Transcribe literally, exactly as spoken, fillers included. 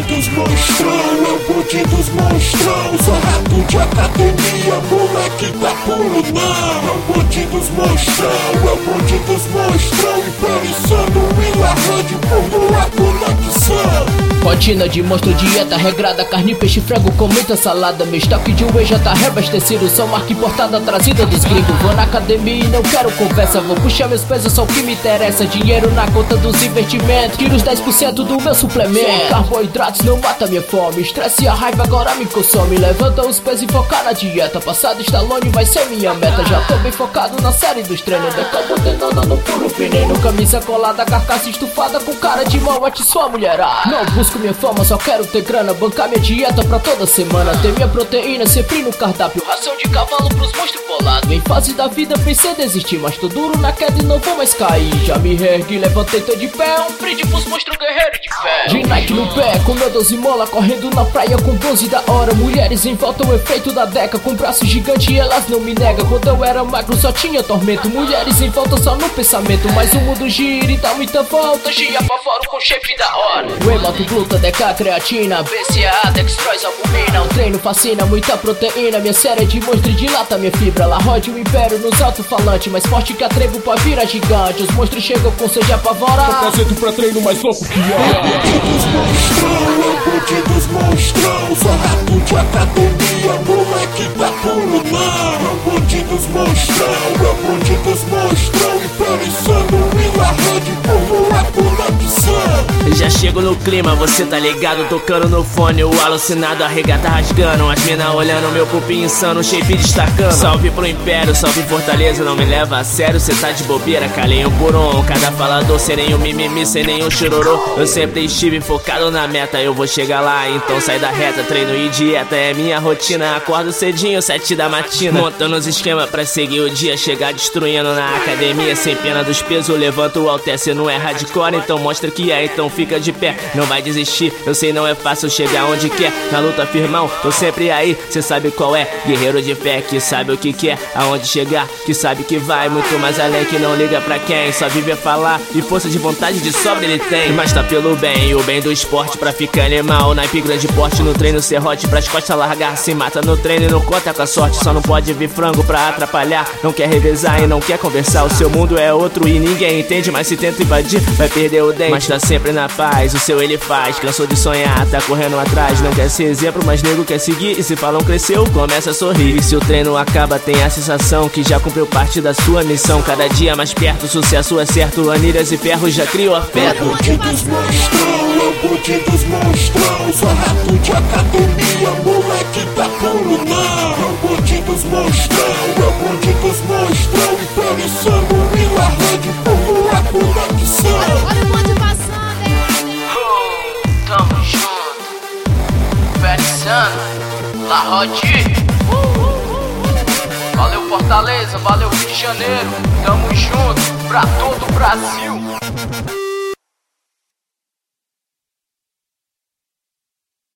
bonde dos monstrão, é o bonde dos monstrão. Sou rato de academia, moleque da pulo não. É o bonde dos monstrão, é o bonde dos monstrão. Imperissando Willa Hand por boa conexão. Rotina de monstro, dieta regrada, carne, peixe, frango com muita salada. Meu estoque de whey já tá reabastecido, sou marca importada trazida dos gringos. Vou na academia e não quero conversa, vou puxar meus pesos, só o que me interessa. Dinheiro na conta dos investimentos, tiro os dez por cento do meu suplemento. Carboidratos não mata minha fome, estresse e a raiva agora me consome. Levanta os pés e focar na dieta, passado Stallone vai ser minha meta. Já tô bem focado na série dos treinos, decabo tentando no puro veneno. Camisa colada, carcaça estufada com cara de mal, ate sua mulherada. Não busco minha fama, só quero ter grana, bancar minha dieta pra toda semana. Ter minha proteína sempre no cardápio, ração de cavalo pros monstros bolados. Em fase da vida pensei desistir, mas tô duro na queda e não vou mais cair. Já me reergui, levantei, tô de pé, um brinde pros monstros guerreiros de fé. De Nike no pé, com meu doze mola, correndo na praia com doze da hora. Mulheres em volta, o efeito da Deca, com braço gigante e elas não me negam. Quando eu era magro só tinha tormento, mulheres em volta só no pensamento. Mas o mundo gira e dá muita volta, gia pra fora com shape da hora. Whey, moto, gluta, Deca, creatina, B C A A, dextrose, albumina. O treino fascina, muita proteína, minha série de monstro dilata minha fibra. La rode o império nos alto-falantes, mais forte que a trevo pra virar gigante. Os monstros chegam com sede apavora. Capacete pra treino mais louco que é. é. Bonde dos monstrão, é o bonde dos monstrão. Sou rato de academia, moleque da pulo não. É o bonde dos monstrão, é o bonde dos monstrão. Imperissando Willa Hand por boa conexão. Já chego no clima, você tá ligado, tocando no fone, o alucinado, a regata rasgando, as mina olhando, meu pupim insano, shape destacando. Salve pro império, salve Fortaleza, não me leva a sério, cê tá de bobeira, calinho por um. Cada falador sem nenhum mimimi, sem nenhum chororô. Eu sempre estive focado na meta, eu vou chegar lá, então sai da reta. Treino e dieta é minha rotina, acordo cedinho, sete da matina, montando os esquemas pra seguir o dia, chegar destruindo na academia, sem pena dos pesos, levanto o halter, cê não é hardcore, então mostra que é, então fica de pé, não vai desistir, eu sei não é fácil chegar onde quer, na luta firmão, tô sempre aí, cê sabe qual é, guerreiro de fé, que sabe o que quer, aonde chegar, que sabe que vai, muito mais além, que não liga pra quem, só vive a falar, e força de vontade de sobra ele tem, mas tá pelo bem, e o bem do esporte pra ficar animal, naipe grande porte, no treino serrote, pras costas largar, se mata no treino e não conta com a sorte, só não pode vir frango pra atrapalhar, não quer revezar e não quer conversar, o seu mundo é outro e ninguém entende, mas se tenta invadir, vai perder o dente, mas tá sempre na paz, o seu ele faz, cansou de sonhar, tá correndo atrás, não quer ser exemplo, mas nego quer seguir, e se falam cresceu, começa a sorrir, e se o treino acaba tem a sensação que já cumpriu parte da sua missão, cada dia mais perto, sucesso é certo, anilhas e ferros já criou afeto. É o bonde dos monstrão, é o bonde dos monstrão, sou rato de academia, moleque da pulo não. É o bonde dos monstrão, é o bonde dos monstrão, imperissando Willa Hand por boa conexão. Olha o bonde passando, hein? Oh, tamo junto, Perissando, La Rode. Valeu Fortaleza, valeu Rio de Janeiro, tamo junto pra todo o Brasil.